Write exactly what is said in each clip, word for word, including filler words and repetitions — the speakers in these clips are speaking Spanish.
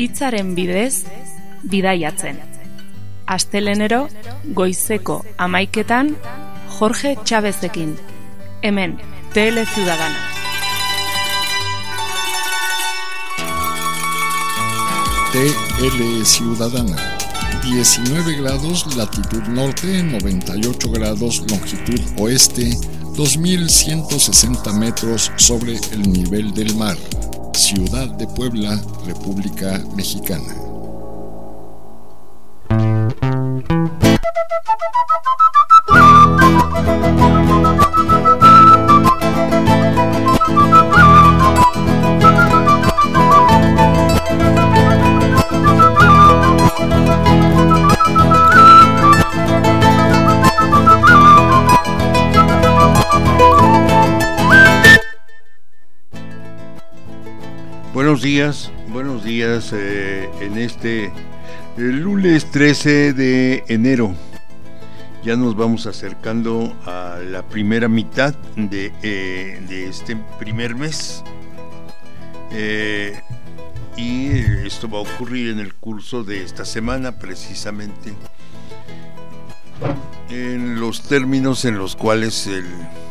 hitzaren bidez bidaiatzen. Astelenero goizeko hamaiketan Jorge Chávezekin, hemen Tele Ciudadana. T L Ciudadana, diecinueve grados latitud norte, noventa y ocho grados longitud oeste, dos mil ciento sesenta metros sobre el nivel del mar. Ciudad de Puebla, República Mexicana. Buenos días, buenos días eh, en este el lunes trece de enero. Ya nos vamos acercando a la primera mitad de, eh, de este primer mes. Eh, y esto va a ocurrir en el curso de esta semana, precisamente en los términos en los cuales el,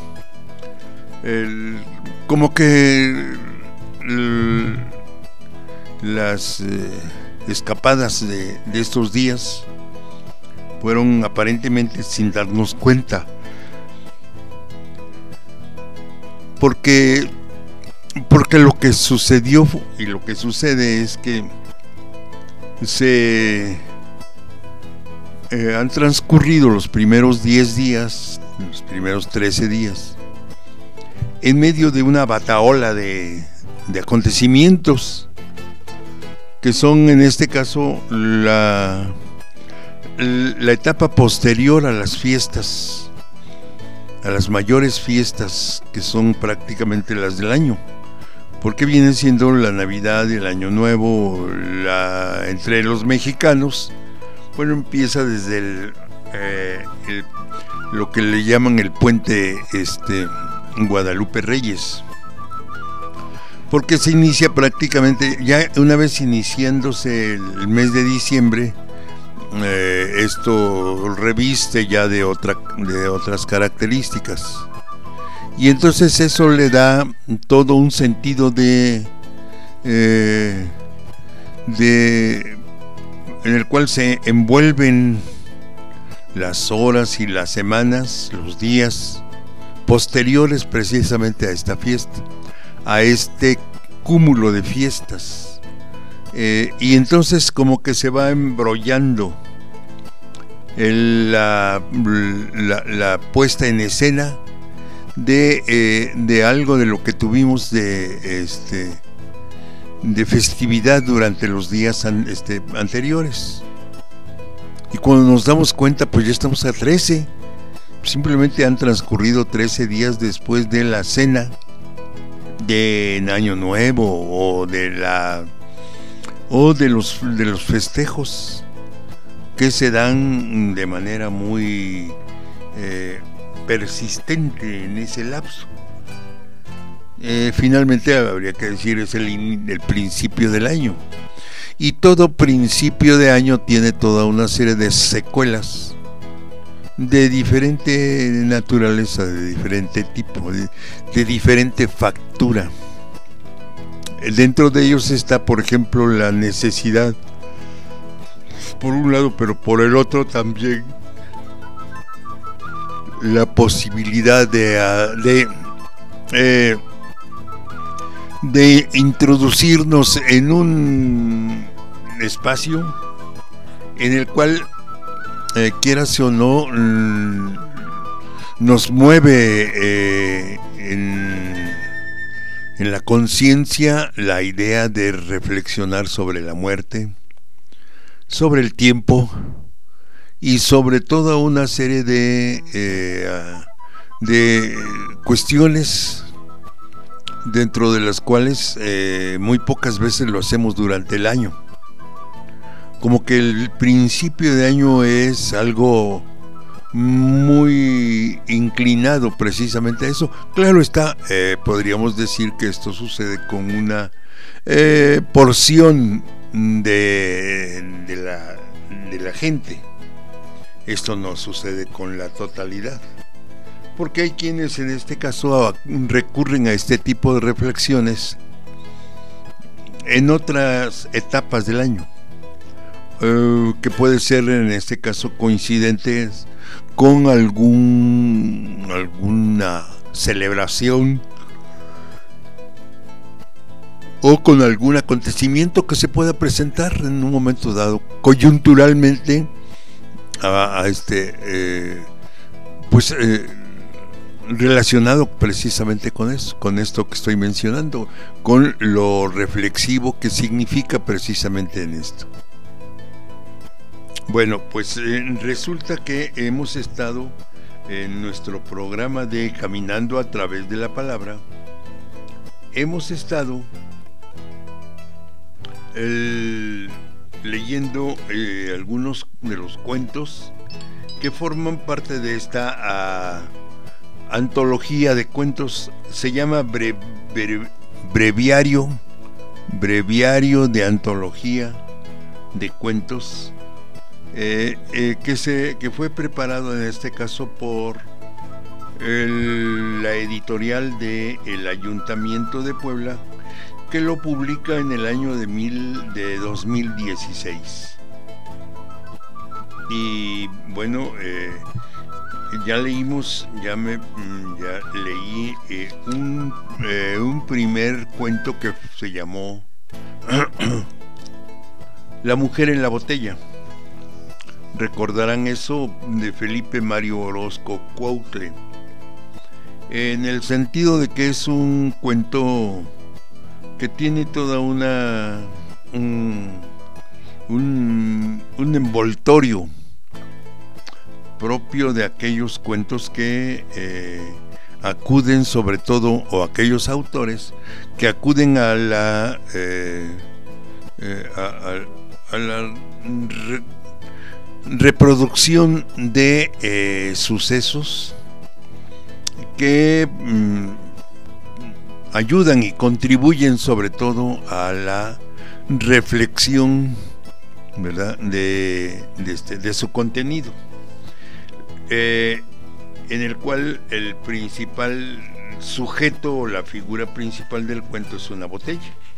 el como que el, las eh, escapadas de, de estos días fueron aparentemente sin darnos cuenta, porque porque lo que sucedió y lo que sucede es que se eh, han transcurrido los primeros diez días, los primeros trece días, en medio de una batahola de, de acontecimientos que son en este caso la, la etapa posterior a las fiestas, a las mayores fiestas que son prácticamente las del año, porque viene siendo la Navidad y el Año Nuevo, la, entre los mexicanos. Bueno, empieza desde el, eh, el, lo que le llaman el puente este, Guadalupe Reyes, porque se inicia prácticamente, ya una vez iniciándose el, el mes de diciembre, eh, esto reviste ya de, otra, de otras características. Y entonces eso le da todo un sentido de, eh, de en el cual se envuelven las horas y las semanas, los días posteriores precisamente a esta fiesta, a este cúmulo de fiestas. Eh, y entonces como que se va embrollando el, la, la, la puesta en escena de, eh, de algo de lo que tuvimos de este de festividad durante los días an, este, anteriores, y cuando nos damos cuenta pues ya estamos a trece, simplemente han transcurrido trece días después de la cena de Año Nuevo o de la o de los de los festejos que se dan de manera muy eh, persistente en ese lapso. Eh, finalmente habría que decir es el, el principio del año, y todo principio de año tiene toda una serie de secuelas de diferente naturaleza, de diferente tipo, de, de diferente factura. Dentro de ellos está, por ejemplo, la necesidad, por un lado, pero por el otro también la posibilidad de, de, eh, de introducirnos en un espacio en el cual, eh, quieras o no, nos mueve eh, en, en la conciencia la idea de reflexionar sobre la muerte, sobre el tiempo y sobre toda una serie de, eh, de cuestiones dentro de las cuales eh, muy pocas veces lo hacemos durante el año. Como que el principio de año es algo muy inclinado precisamente a eso. Claro está, eh, podríamos decir que esto sucede con una eh, porción de, de, la, de la gente. Esto no sucede con la totalidad, porque hay quienes en este caso recurren a este tipo de reflexiones en otras etapas del año, eh, que puede ser en este caso coincidentes con algún alguna celebración o con algún acontecimiento que se pueda presentar en un momento dado, coyunturalmente a, a este eh, pues eh, relacionado precisamente con eso, con esto que estoy mencionando, con lo reflexivo que significa precisamente en esto. Bueno, pues eh, resulta que hemos estado en nuestro programa de Caminando a través de la palabra, hemos estado el, leyendo eh, algunos de los cuentos que forman parte de esta uh, antología de cuentos. Se llama bre, bre, breviario breviario de antología de cuentos, eh, eh, que se que fue preparado en este caso por el, la editorial de el Ayuntamiento de Puebla, que lo publica en el año de mil de dos mil dieciséis. Y bueno, eh, ya leímos, ya me ya leí eh, un eh, un primer cuento que se llamó La mujer en la botella. Recordarán eso, de Felipe Mario Orozco Cuautle, en el sentido de que es un cuento que tiene toda una un, un, un envoltorio propio de aquellos cuentos que eh, acuden, sobre todo, o aquellos autores que acuden a la eh, eh, a, a, a la re, reproducción de eh, sucesos que mm, ayudan y contribuyen sobre todo a la reflexión, ¿verdad?, de, de, este, de su contenido, eh, en el cual el principal sujeto o la figura principal del cuento es una botella,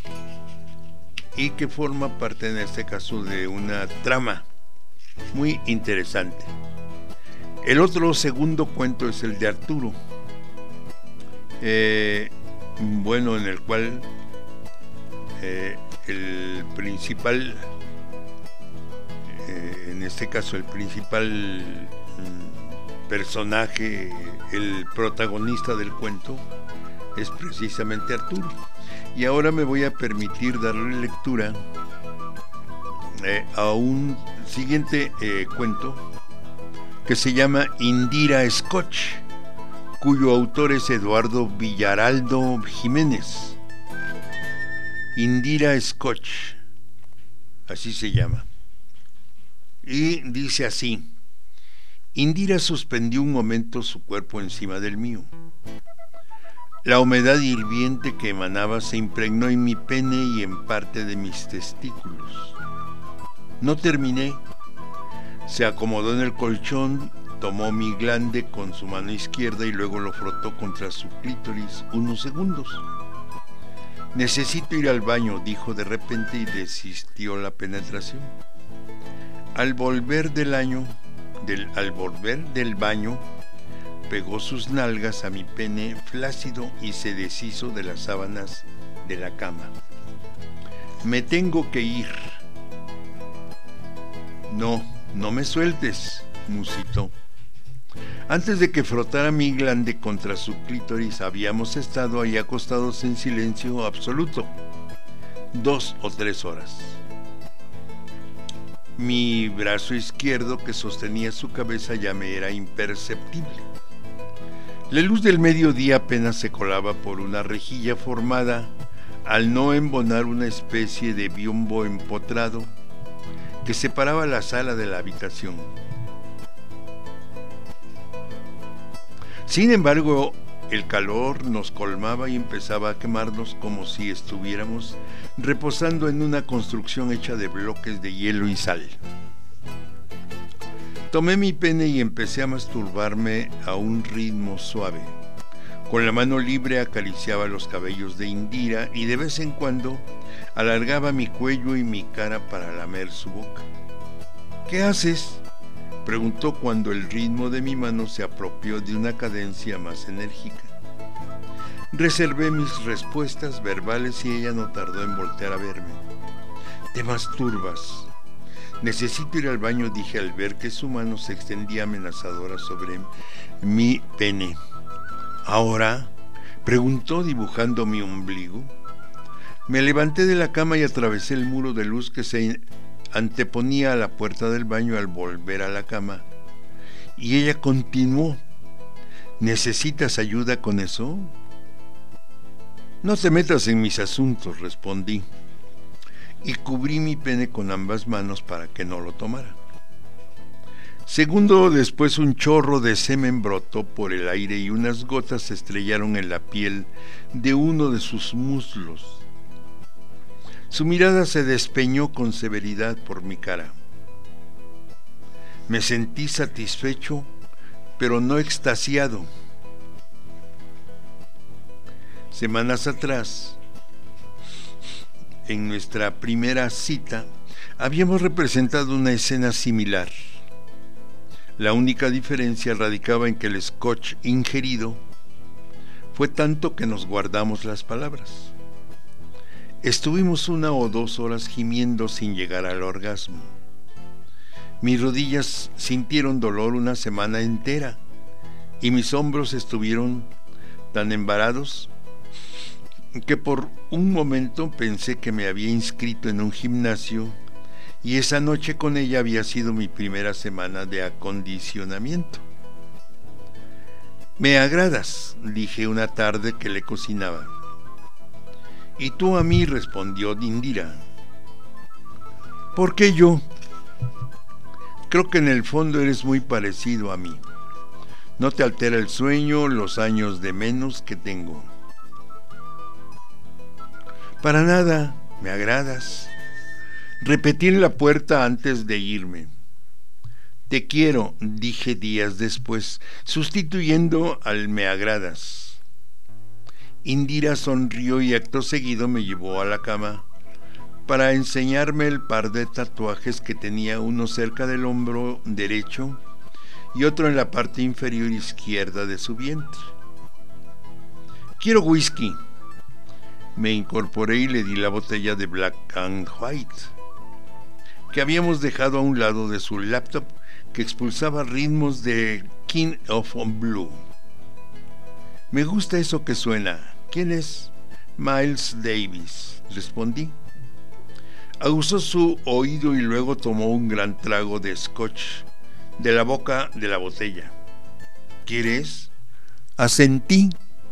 y que forma parte en este caso de una trama muy interesante. El otro segundo cuento es el de Arturo, eh, bueno, en el cual eh, el principal, eh, en este caso el principal mm, personaje, el protagonista del cuento, es precisamente Arturo. Y ahora me voy a permitir darle lectura eh, a un siguiente eh, cuento que se llama Indira Scotch, cuyo autor es Eduardo Villaraldo Jiménez. Indira Scotch, así se llama. Y dice así: Indira suspendió un momento su cuerpo encima del mío. La humedad hirviente que emanaba se impregnó en mi pene y en parte de mis testículos. No terminé. Se acomodó en el colchón, tomó mi glande con su mano izquierda y luego lo frotó contra su clítoris unos segundos. Necesito ir al baño, dijo de repente, y desistió la penetración. Al volver del año, del, al volver del baño, pegó sus nalgas a mi pene flácido y se deshizo de las sábanas de la cama. Me tengo que ir. No, no me sueltes, musitó. Antes de que frotara mi glande contra su clítoris, habíamos estado ahí acostados en silencio absoluto, dos o tres horas. Mi brazo izquierdo que sostenía su cabeza ya me era imperceptible. La luz del mediodía apenas se colaba por una rejilla formada al no embonar una especie de biombo empotrado que separaba la sala de la habitación. Sin embargo, El calor nos colmaba y empezaba a quemarnos como si estuviéramos reposando en una construcción hecha de bloques de hielo y sal. Tomé mi pene y empecé a masturbarme a un ritmo suave. Con la mano libre acariciaba los cabellos de Indira y de vez en cuando alargaba mi cuello y mi cara para lamer su boca. ¿Qué haces?, preguntó cuando el ritmo de mi mano se apropió de una cadencia más enérgica. Reservé mis respuestas verbales y ella no tardó en voltear a verme. «Te masturbas». «Necesito ir al baño», dije al ver que su mano se extendía amenazadora sobre mi pene. «¿Ahora?», preguntó dibujando mi ombligo. Me levanté de la cama y atravesé el muro de luz que se anteponía a la puerta del baño al volver a la cama. Y ella continuó: «¿Necesitas ayuda con eso?». «No te metas en mis asuntos», respondí, y cubrí mi pene con ambas manos para que no lo tomara. Segundo después, un chorro de semen brotó por el aire y unas gotas se estrellaron en la piel de uno de sus muslos. Su mirada se despeñó con severidad por mi cara. Me sentí satisfecho, pero no extasiado. Semanas atrás, en nuestra primera cita, habíamos representado una escena similar. La única diferencia radicaba en que el scotch ingerido fue tanto que nos guardamos las palabras. Estuvimos una o dos horas gimiendo sin llegar al orgasmo. Mis rodillas sintieron dolor una semana entera y mis hombros estuvieron tan embarados que por un momento pensé que me había inscrito en un gimnasio y esa noche con ella había sido mi primera semana de acondicionamiento. «Me agradas», dije una tarde que le cocinaba. «¿Y tú a mí?», respondió Indira. «¿Por qué yo?». «Creo que en el fondo eres muy parecido a mí. No te altera el sueño, los años de menos que tengo». «Para nada, me agradas». Repetí en la puerta antes de irme. «Te quiero», dije días después, sustituyendo al «me agradas». Indira sonrió y acto seguido me llevó a la cama para enseñarme el par de tatuajes que tenía, uno cerca del hombro derecho y otro en la parte inferior izquierda de su vientre. «Quiero whisky». Me incorporé y le di la botella de Black and White que habíamos dejado a un lado de su laptop, que expulsaba ritmos de King of Blue. «Me gusta eso que suena. ¿Quién es?». «Miles Davis», respondí. Aguzó su oído y luego tomó un gran trago de scotch de la boca de la botella. «¿Quieres?». Asentí.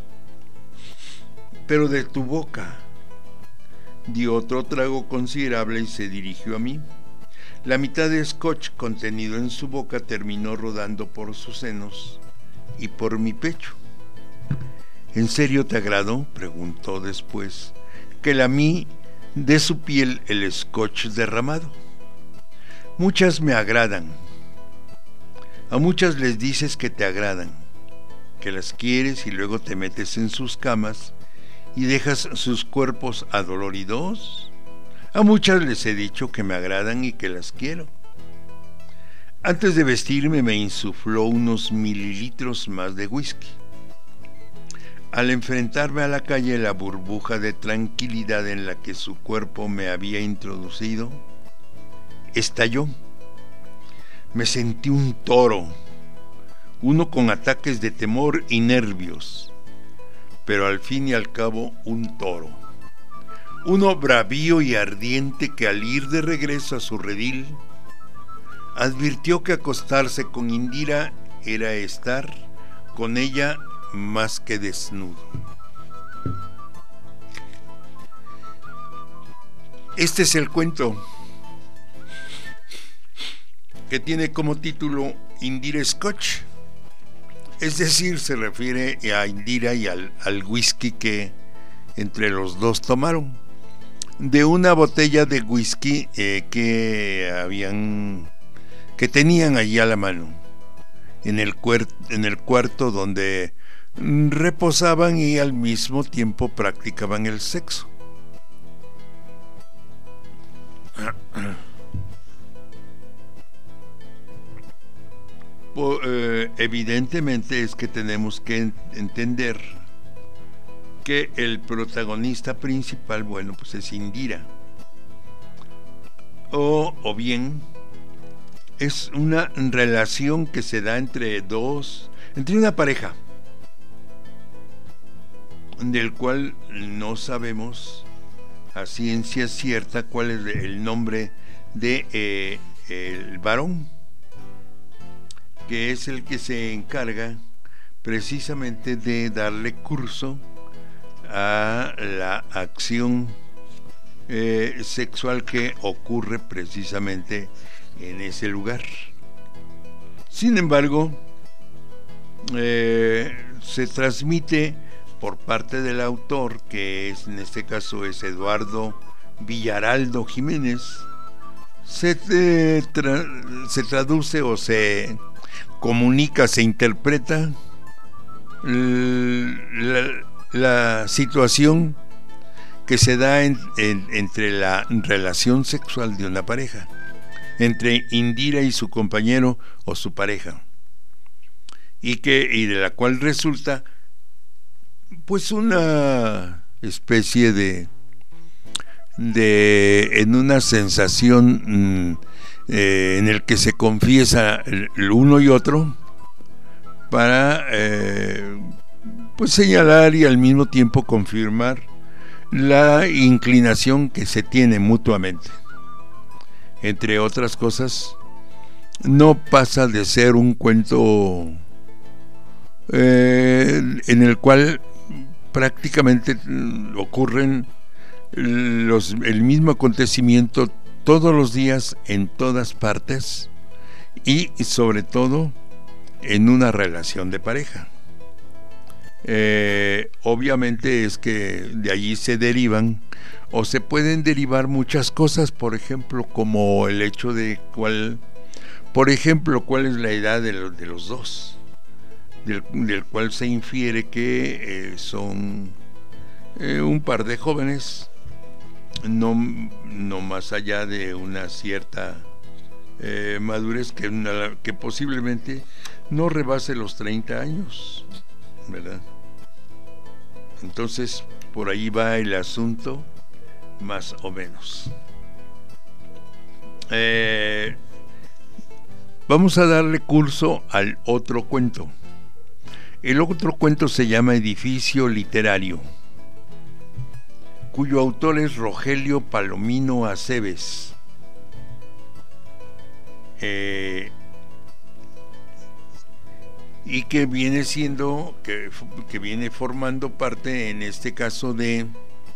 «Pero de tu boca». Dio otro trago considerable y se dirigió a mí. La mitad de scotch contenido en su boca terminó rodando por sus senos y por mi pecho. «¿En serio te agradó?», preguntó después que lamí de su piel el scotch derramado. «Muchas me agradan». «A muchas les dices que te agradan, que las quieres y luego te metes en sus camas y dejas sus cuerpos adoloridos». «A muchas les he dicho que me agradan y que las quiero». Antes de vestirme me insufló unos mililitros más de whisky. Al enfrentarme a la calle, la burbuja de tranquilidad en la que su cuerpo me había introducido estalló. Me sentí un toro, uno con ataques de temor y nervios, pero al fin y al cabo un toro. Uno bravío y ardiente que al ir de regreso a su redil advirtió que acostarse con Indira era estar con ella más que desnudo. Este es el cuento que tiene como título Indira Scotch. Es decir, se refiere a Indira y al, al whisky que entre los dos tomaron. De una botella de whisky eh, que habían, que tenían allí a la mano, en el, cuer- en el cuarto donde reposaban y al mismo tiempo practicaban el sexo. Pues, eh, evidentemente es que tenemos que en- entender que el protagonista principal, bueno, pues es Indira. O, o bien es una relación que se da entre dos, entre una pareja, del cual no sabemos a ciencia cierta cuál es el nombre de eh, el varón, que es el que se encarga precisamente de darle curso a la acción eh, sexual que ocurre precisamente en ese lugar. Sin embargo, eh, se transmite por parte del autor, que es, en este caso es Eduardo Villaraldo Jiménez, se, eh, tra- se traduce o se comunica, se interpreta la, la situación que se da en, en, entre la relación sexual de una pareja, entre Indira y su compañero o su pareja, y que y de la cual resulta pues una especie de de en una sensación mmm, eh, en el que se confiesa el, el uno y otro para eh, pues señalar y al mismo tiempo confirmar la inclinación que se tiene mutuamente. Entre otras cosas, no pasa de ser un cuento eh, en el cual prácticamente ocurren los, el mismo acontecimiento todos los días en todas partes y sobre todo en una relación de pareja. Eh, obviamente es que de allí se derivan o se pueden derivar muchas cosas, por ejemplo, como el hecho de cuál, por ejemplo, cuál es la edad de los, de los dos, del, del cual se infiere que eh, son eh, un par de jóvenes, no, no más allá de una cierta eh, madurez que, una, que posiblemente no rebase los treinta años, ¿verdad? Entonces, por ahí va el asunto, más o menos. Eh, vamos a darle curso al otro cuento. El otro cuento se llama Edificio Literario, cuyo autor es Rogelio Palomino Aceves. Eh, y que viene siendo, que, que viene formando parte en este caso de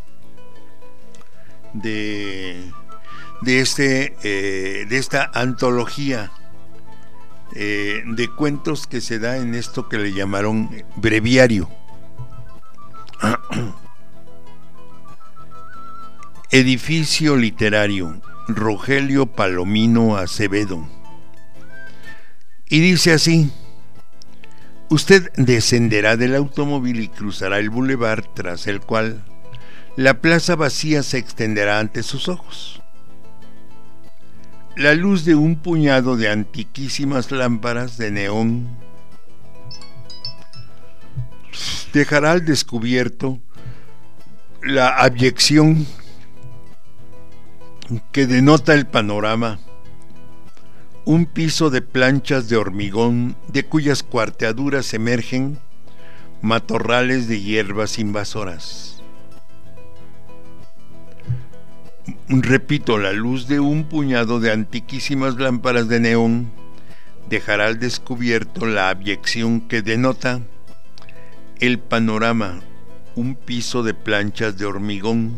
de, de este eh, de esta antología eh, de cuentos que se da en esto que le llamaron breviario. Edificio Literario, Rogelio Palomino Acevedo. Y dice así: usted descenderá del automóvil y cruzará el bulevar, tras el cual la plaza vacía se extenderá ante sus ojos. La luz de un puñado de antiquísimas lámparas de neón dejará al descubierto la abyección que denota el panorama. Un piso de planchas de hormigón de cuyas cuarteaduras emergen matorrales de hierbas invasoras. Repito, la luz de un puñado de antiquísimas lámparas de neón dejará al descubierto la abyección que denota el panorama. Un piso de planchas de hormigón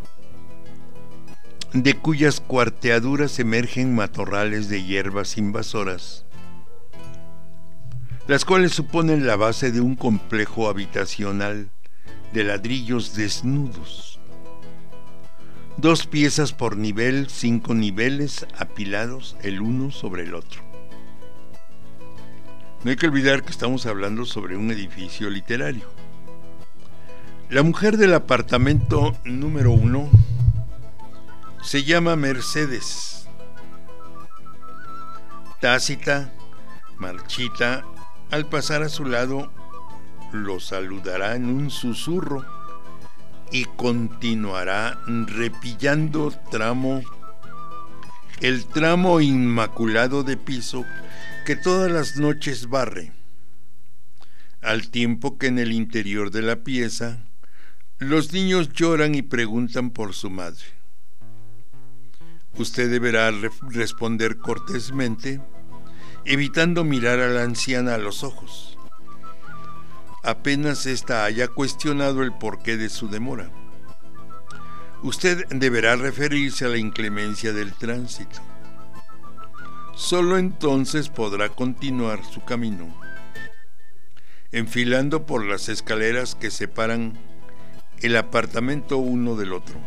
de cuyas cuarteaduras emergen matorrales de hierbas invasoras. las cuales suponen la base de un complejo habitacional de ladrillos desnudos. Dos piezas por nivel, cinco niveles apilados el uno sobre el otro. No hay que olvidar que estamos hablando sobre un edificio literario. La mujer del apartamento número uno se llama Mercedes. Tácita, marchita, al pasar a su lado, lo saludará en un susurro y continuará repillando tramo, el tramo inmaculado de piso que todas las noches barre, al tiempo que en el interior de la pieza los niños lloran y preguntan por su madre. Usted deberá re- responder cortésmente, evitando mirar a la anciana a los ojos, apenas ésta haya cuestionado el porqué de su demora. Usted deberá referirse a la inclemencia del tránsito. Solo entonces podrá continuar su camino, enfilando por las escaleras que separan el apartamento uno del otro.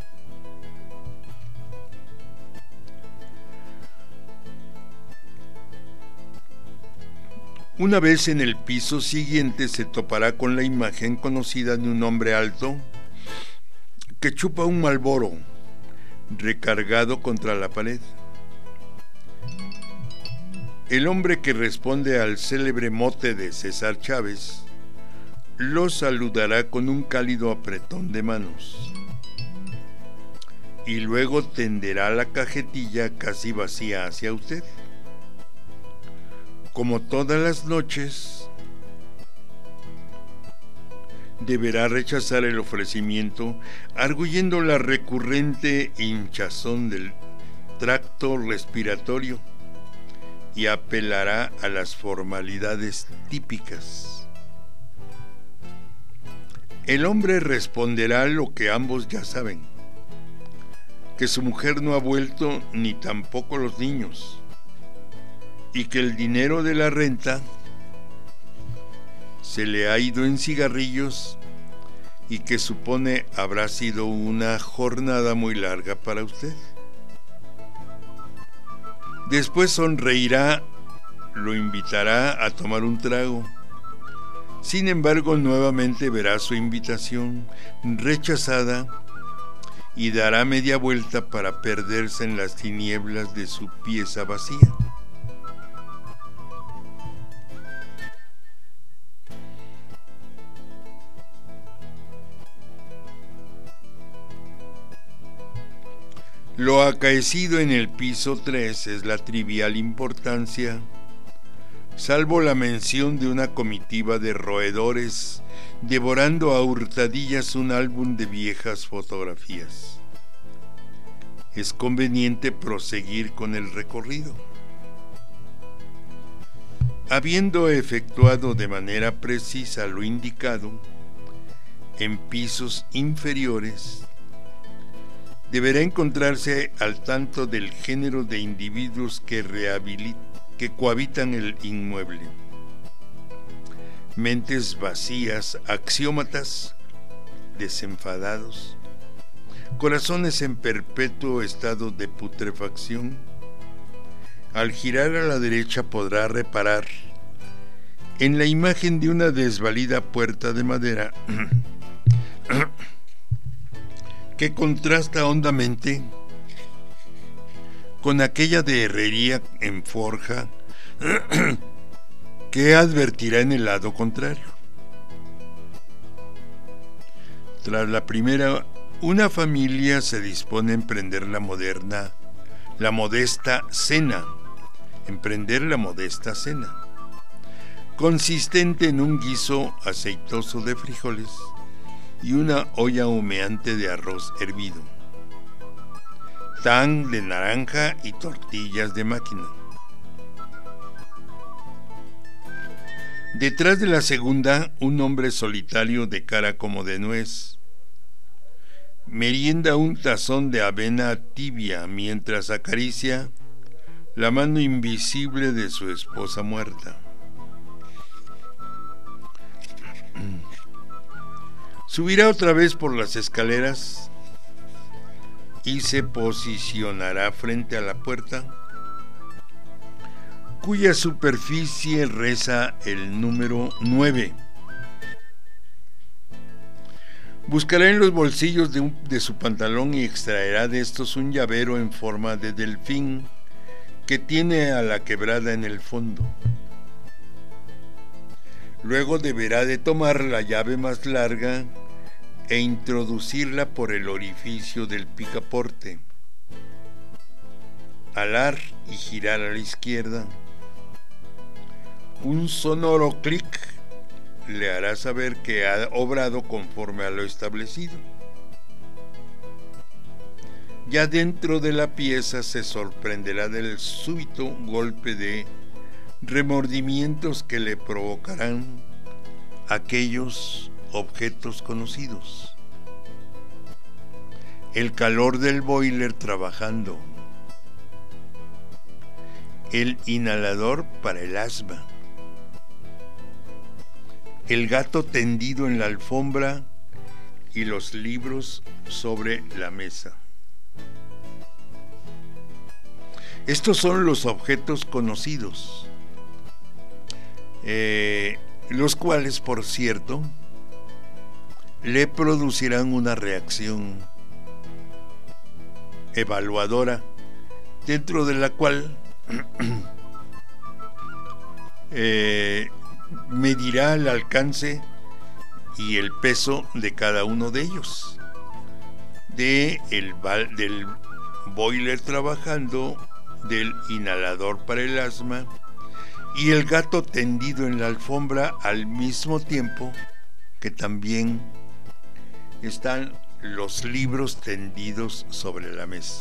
Una vez en el piso siguiente se topará con la imagen conocida de un hombre alto que chupa un Marlboro recargado contra la pared. El hombre que responde al célebre mote de César Chávez lo saludará con un cálido apretón de manos y luego tenderá la cajetilla casi vacía hacia usted. Como todas las noches, deberá rechazar el ofrecimiento, arguyendo la recurrente hinchazón del tracto respiratorio, y apelará a las formalidades típicas. El hombre responderá lo que ambos ya saben, que su mujer no ha vuelto ni tampoco los niños, y que el dinero de la renta se le ha ido en cigarrillos y que supone habrá sido una jornada muy larga para usted. Después sonreirá, lo invitará a tomar un trago. Sin embargo, nuevamente verá su invitación rechazada y dará media vuelta para perderse en las tinieblas de su pieza vacía. Lo acaecido en el piso tres es la trivial importancia, salvo la mención de una comitiva de roedores devorando a hurtadillas un álbum de viejas fotografías. Es conveniente proseguir con el recorrido. Habiendo efectuado de manera precisa lo indicado, en pisos inferiores, deberá encontrarse al tanto del género de individuos que, que cohabitan el inmueble. Mentes vacías, axiómatas, desenfadados, corazones en perpetuo estado de putrefacción. Al girar a la derecha podrá reparar en la imagen de una desvalida puerta de madera que contrasta hondamente con aquella de herrería en forja que advertirá en el lado contrario. Tras la primera, una familia se dispone a emprender la moderna, la modesta cena, emprender la modesta cena, consistente en un guiso aceitoso de frijoles y una olla humeante de arroz hervido, tan de naranja y tortillas de máquina. Detrás de la segunda, un hombre solitario de cara como de nuez merienda un tazón de avena tibia mientras acaricia la mano invisible de su esposa muerta. Subirá otra vez por las escaleras y se posicionará frente a la puerta, cuya superficie reza el número nueve. Buscará en los bolsillos de, un, de su pantalón y extraerá de estos un llavero en forma de delfín que tiene a la quebrada en el fondo. Luego deberá de tomar la llave más larga e introducirla por el orificio del picaporte, alar y girar a la izquierda. Un sonoro clic le hará saber que ha obrado conforme a lo establecido. Ya dentro de la pieza se sorprenderá del súbito golpe de remordimientos que le provocarán aquellos objetos conocidos. El calor del boiler trabajando, el inhalador para el asma, el gato tendido en la alfombra y los libros sobre la mesa. Estos son los objetos conocidos, eh, los cuales, por cierto, le producirán una reacción evaluadora, dentro de la cual eh, medirá el alcance y el peso de cada uno de ellos, de el, del boiler trabajando, del inhalador para el asma y el gato tendido en la alfombra, al mismo tiempo que también están los libros tendidos sobre la mesa.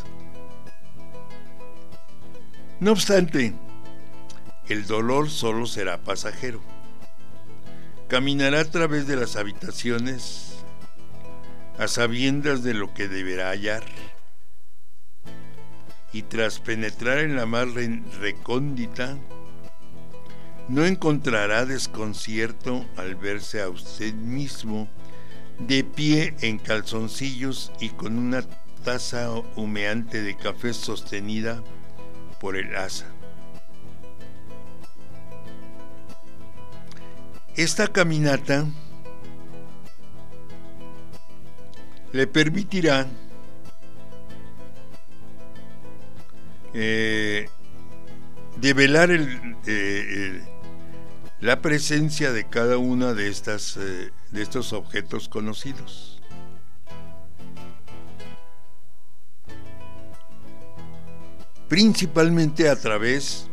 No obstante, el dolor solo será pasajero. Caminará a través de las habitaciones a sabiendas de lo que deberá hallar, y tras penetrar en la más recóndita, no encontrará desconcierto al verse a usted mismo de pie en calzoncillos y con una taza humeante de café sostenida por el asa. Esta caminata le permitirá eh, develar el, eh, el, la presencia de cada una de estas eh, de estos objetos conocidos. Principalmente a través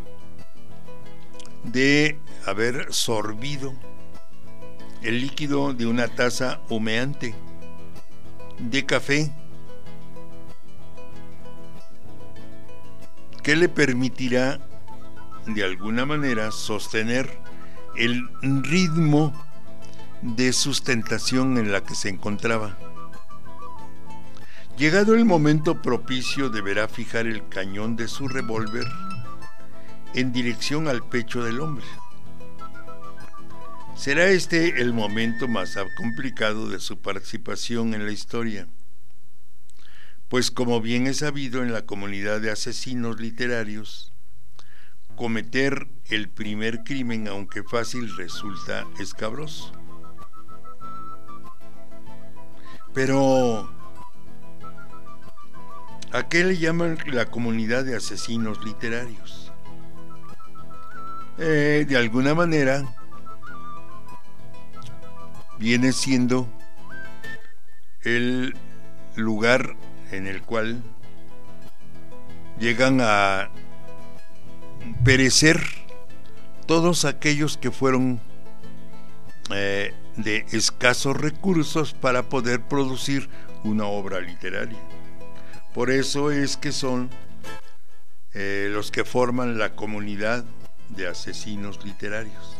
de haber sorbido el líquido de una taza humeante de café, que le permitirá de alguna manera sostener el ritmo de sustentación en la que se encontraba. Llegado el momento propicio, deberá fijar el cañón de su revólver en dirección al pecho del hombre. Será este el momento más complicado de su participación en la historia, pues como bien es sabido en la comunidad de asesinos literarios, cometer el primer crimen, aunque fácil, resulta escabroso. Pero ¿a qué le llaman la comunidad de asesinos literarios? Eh, de alguna manera viene siendo el lugar en el cual llegan a perecer todos aquellos que fueron eh, de escasos recursos para poder producir una obra literaria. Por eso es que son eh, los que forman la comunidad de asesinos literarios.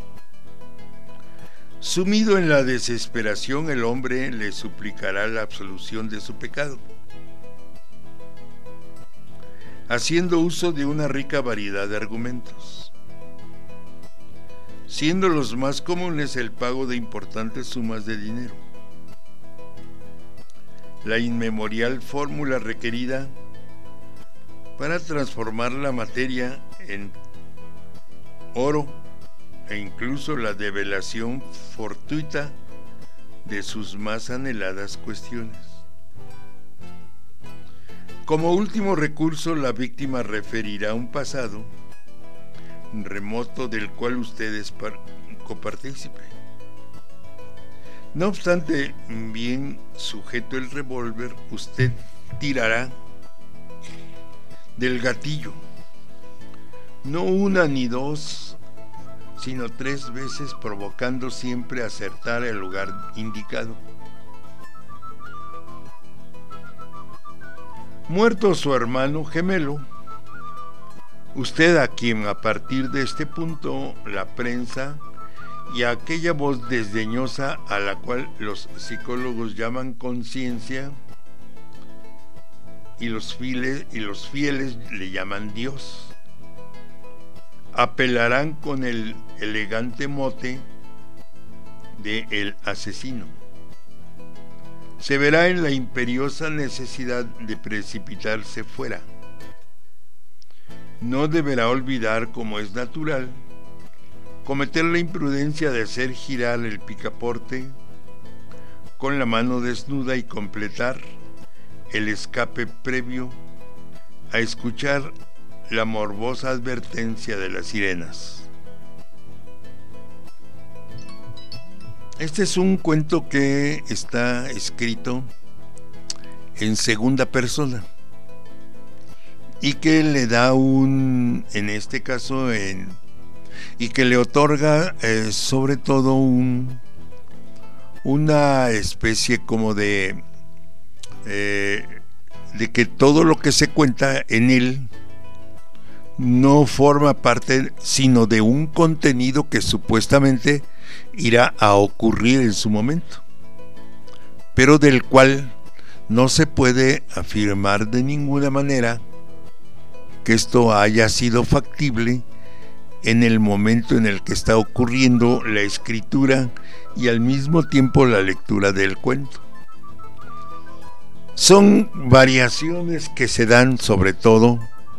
Sumido en la desesperación, el hombre le suplicará la absolución de su pecado, haciendo uso de una rica variedad de argumentos. siendo los más comunes el pago de importantes sumas de dinero. La inmemorial fórmula requerida para transformar la materia en oro e incluso la develación fortuita de sus más anheladas cuestiones. Como último recurso, la víctima referirá un pasado remoto del cual usted es copartícipe. No obstante, bien sujeto el revólver, usted tirará del gatillo, no una ni dos, sino tres veces, provocando siempre acertar el lugar indicado. Muerto su hermano gemelo, usted, a quien a partir de este punto la prensa y a aquella voz desdeñosa a la cual los psicólogos llaman conciencia y los fieles, y los fieles le llaman Dios, apelarán con el elegante mote de el asesino. Se verá en la imperiosa necesidad de precipitarse fuera. No deberá olvidar, como es natural, cometer la imprudencia de hacer girar el picaporte con la mano desnuda y completar el escape previo a escuchar la morbosa advertencia de las sirenas. Este es un cuento que está escrito en segunda persona y que le da un, en este caso, en, y que le otorga eh, sobre todo un, una especie como de, eh, de que todo lo que se cuenta en él no forma parte sino de un contenido que supuestamente irá a ocurrir en su momento, pero del cual no se puede afirmar de ninguna manera que esto haya sido factible en el momento en el que está ocurriendo la escritura y al mismo tiempo la lectura del cuento. Son variaciones que se dan sobre todo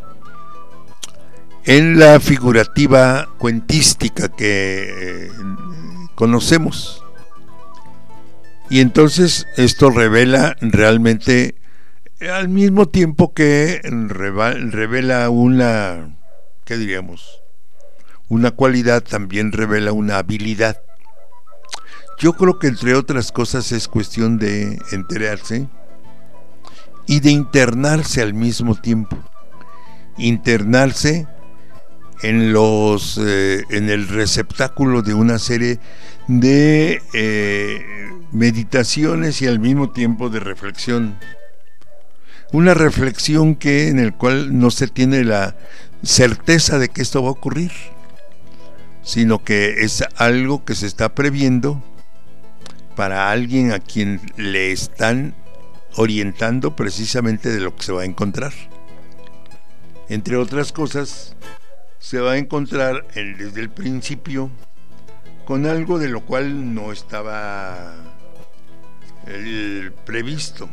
en la figurativa cuentística que eh, conocemos, y entonces esto revela realmente, al mismo tiempo que revela una, ¿qué diríamos? Una cualidad, también revela una habilidad. Yo creo que entre otras cosas es cuestión de enterarse y de internarse al mismo tiempo, internarse en los eh, en el receptáculo de una serie de eh, meditaciones y al mismo tiempo de reflexión, una reflexión que en el cual no se tiene la certeza de que esto va a ocurrir, sino que es algo que se está previendo para alguien a quien le están orientando precisamente de lo que se va a encontrar. Entre otras cosas, se va a encontrar el, desde el principio con algo de lo cual no estaba el, previsto.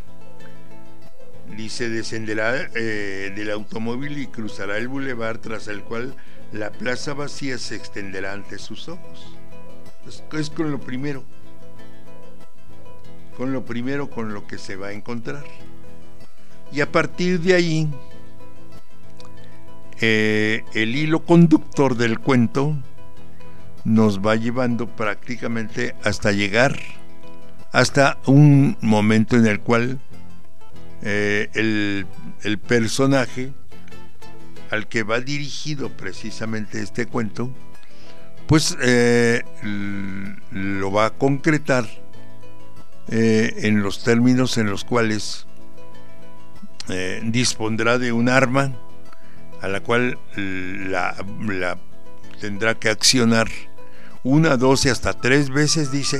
Dice, descenderá eh, del automóvil y cruzará el bulevar, tras el cual la plaza vacía se extenderá ante sus ojos. Es, es con lo primero, con lo primero con lo que se va a encontrar. Y a partir de ahí, Eh, el hilo conductor del cuento nos va llevando prácticamente hasta llegar hasta un momento en el cual eh, el, el personaje al que va dirigido precisamente este cuento, pues eh, lo va a concretar eh, en los términos en los cuales eh, dispondrá de un arma a la cual la, la tendrá que accionar una, dos y hasta tres veces, dice,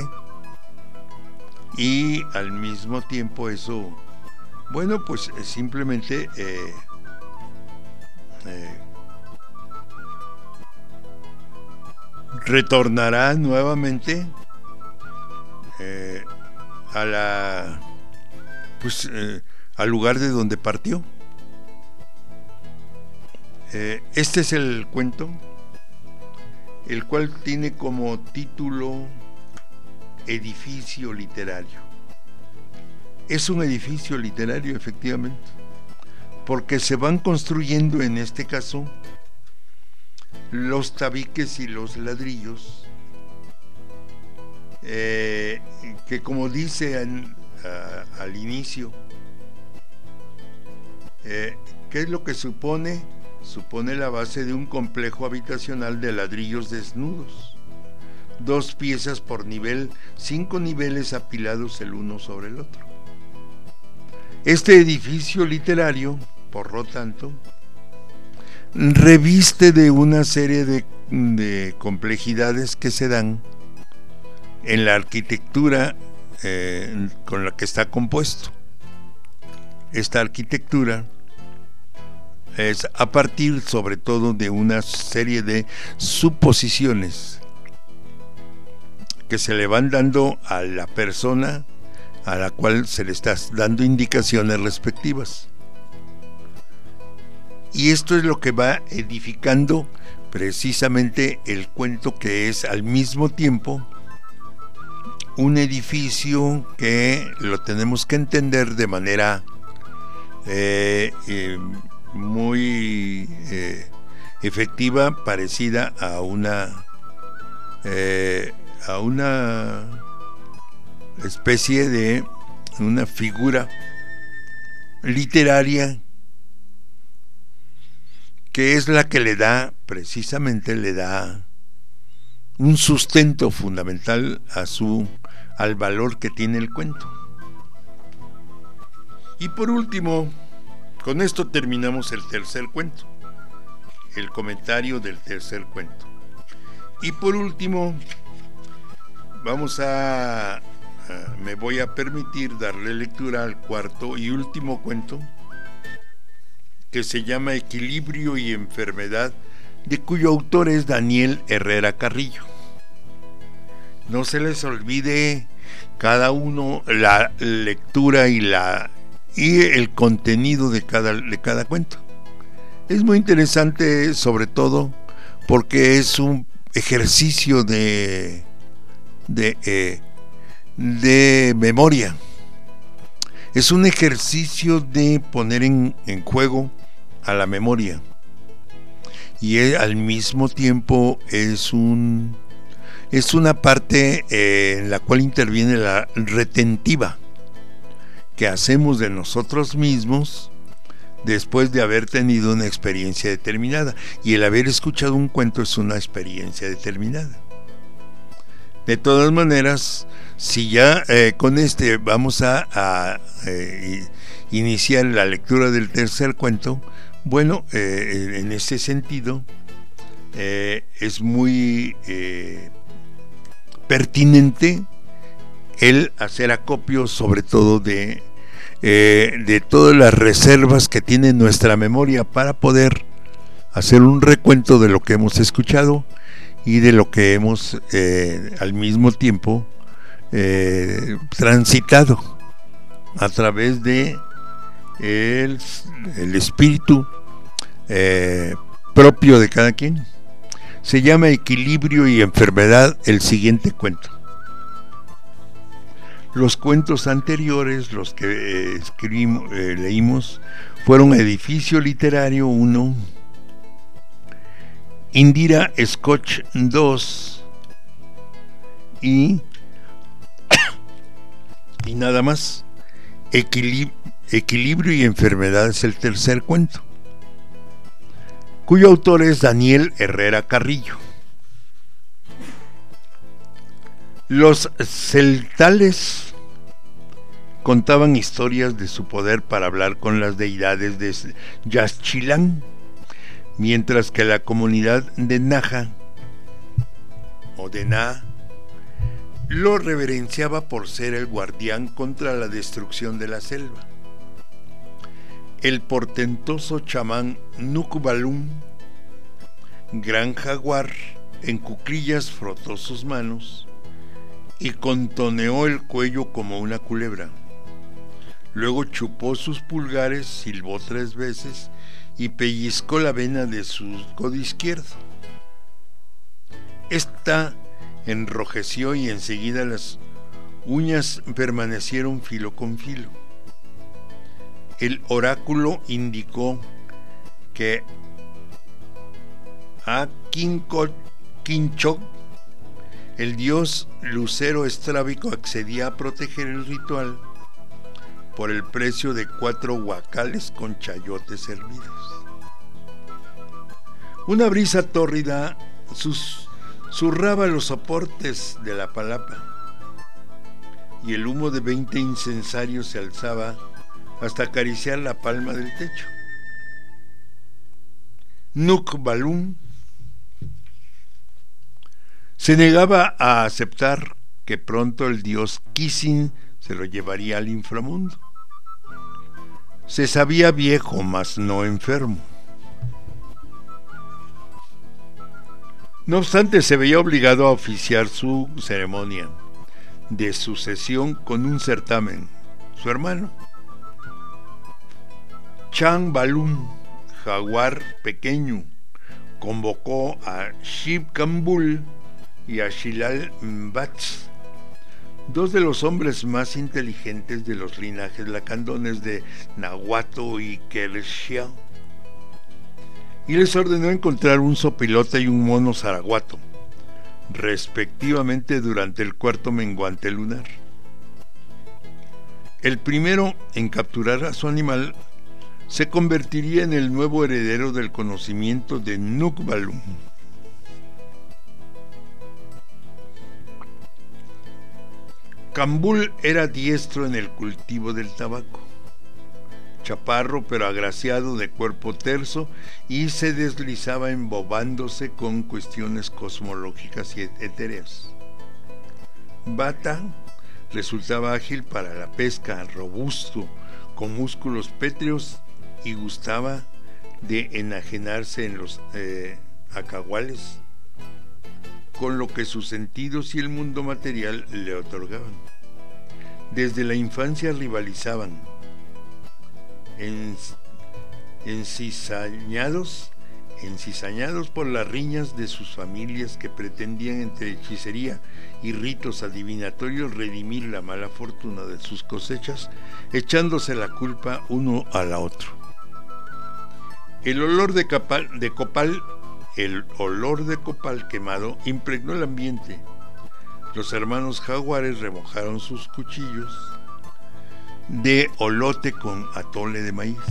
y al mismo tiempo eso, bueno, pues simplemente eh, eh, retornará nuevamente eh, a la pues eh, al lugar de donde partió. Eh, este es el cuento, el cual tiene como título Edificio literario. Es un edificio literario, efectivamente, porque se van construyendo, en este caso, los tabiques y los ladrillos, eh, que, como dice en, a, al inicio, eh, ¿qué es lo que supone? Supone la base de un complejo habitacional de ladrillos desnudos, dos piezas por nivel, cinco niveles apilados el uno sobre el otro. Este edificio literario, por lo tanto, reviste de una serie de, de complejidades que se dan en la arquitectura eh, con la que está compuesto. Esta arquitectura es a partir sobre todo de una serie de suposiciones que se le van dando a la persona a la cual se le está dando indicaciones respectivas. Y esto es lo que va edificando precisamente el cuento, que es al mismo tiempo un edificio que lo tenemos que entender de manera eh, eh, muy eh, efectiva, parecida a una eh, a una especie de una figura literaria que es la que le da, precisamente le da un sustento fundamental a su, al valor que tiene el cuento. Y por último, con esto terminamos el tercer cuento, el comentario del tercer cuento. Y por último, vamos a, a me voy a permitir darle lectura al cuarto y último cuento, que se llama Equilibrio y Enfermedad, de cuyo autor es Daniel Herrera Carrillo. No se les olvide cada uno la lectura y la y el contenido de cada, de cada cuento. Es muy interesante, sobre todo porque es un ejercicio de de, eh, de memoria. Es un ejercicio de poner en, en juego a la memoria, y es, al mismo tiempo es un es una parte eh, en la cual interviene la retentiva que hacemos de nosotros mismos después de haber tenido una experiencia determinada, y el haber escuchado un cuento es una experiencia determinada. De todas maneras, si ya eh, con este vamos a, a eh, iniciar la lectura del tercer cuento, bueno, eh, en ese sentido eh, es muy eh, pertinente el hacer acopio, sobre todo de, eh, de todas las reservas que tiene nuestra memoria, para poder hacer un recuento de lo que hemos escuchado y de lo que hemos eh, al mismo tiempo eh, transitado a través de el, el espíritu eh, propio de cada quien. Se llama Equilibrio y Enfermedad el siguiente cuento. Los cuentos anteriores, los que eh, escribimos, eh, leímos, fueron Edificio Literario uno, Indira Scotch dos y y nada más. Equilib- Equilibrio y Enfermedad es el tercer cuento, cuyo autor es Daniel Herrera Carrillo. Los celtales contaban historias de su poder para hablar con las deidades de Yaxchilán, mientras que la comunidad de Naja o de Na lo reverenciaba por ser el guardián contra la destrucción de la selva. El portentoso chamán Nukubalum, gran jaguar, en cuclillas frotó sus manos y contoneó el cuello como una culebra. Luego chupó sus pulgares, silbó tres veces y pellizcó la vena de su codo izquierdo. Esta enrojeció y enseguida las uñas permanecieron filo con filo. El oráculo indicó que a Quinchog, el dios lucero estrábico, accedía a proteger el ritual por el precio de cuatro guacales con chayotes hervidos. Una brisa tórrida susurraba los soportes de la palapa y el humo de veinte incensarios se alzaba hasta acariciar la palma del techo. Nukbalum se negaba a aceptar que pronto el dios Kisin se lo llevaría al inframundo. Se sabía viejo, mas no enfermo. No obstante, se veía obligado a oficiar su ceremonia de sucesión con un certamen. Su hermano, Chang Balum, jaguar pequeño, convocó a Shib Kambul y a Shilal Mbats, dos de los hombres más inteligentes de los linajes lacandones de Nahuatl y Kershia, y les ordenó encontrar un sopilote y un mono zaraguato, respectivamente, durante el cuarto menguante lunar. El primero en capturar a su animal se convertiría en el nuevo heredero del conocimiento de Nukbalum. Kambul era diestro en el cultivo del tabaco, chaparro pero agraciado, de cuerpo terso, y se deslizaba embobándose con cuestiones cosmológicas y etéreas. Bata resultaba ágil para la pesca, robusto, con músculos pétreos, y gustaba de enajenarse en los eh, acahuales, con lo que sus sentidos y el mundo material le otorgaban. Desde la infancia rivalizaban, en, encizañados, encizañados por las riñas de sus familias, que pretendían entre hechicería y ritos adivinatorios redimir la mala fortuna de sus cosechas, echándose la culpa uno a la otro. El olor de, capal, de copal El olor de copal quemado impregnó el ambiente. Los hermanos jaguares remojaron sus cuchillos de olote con atole de maíz.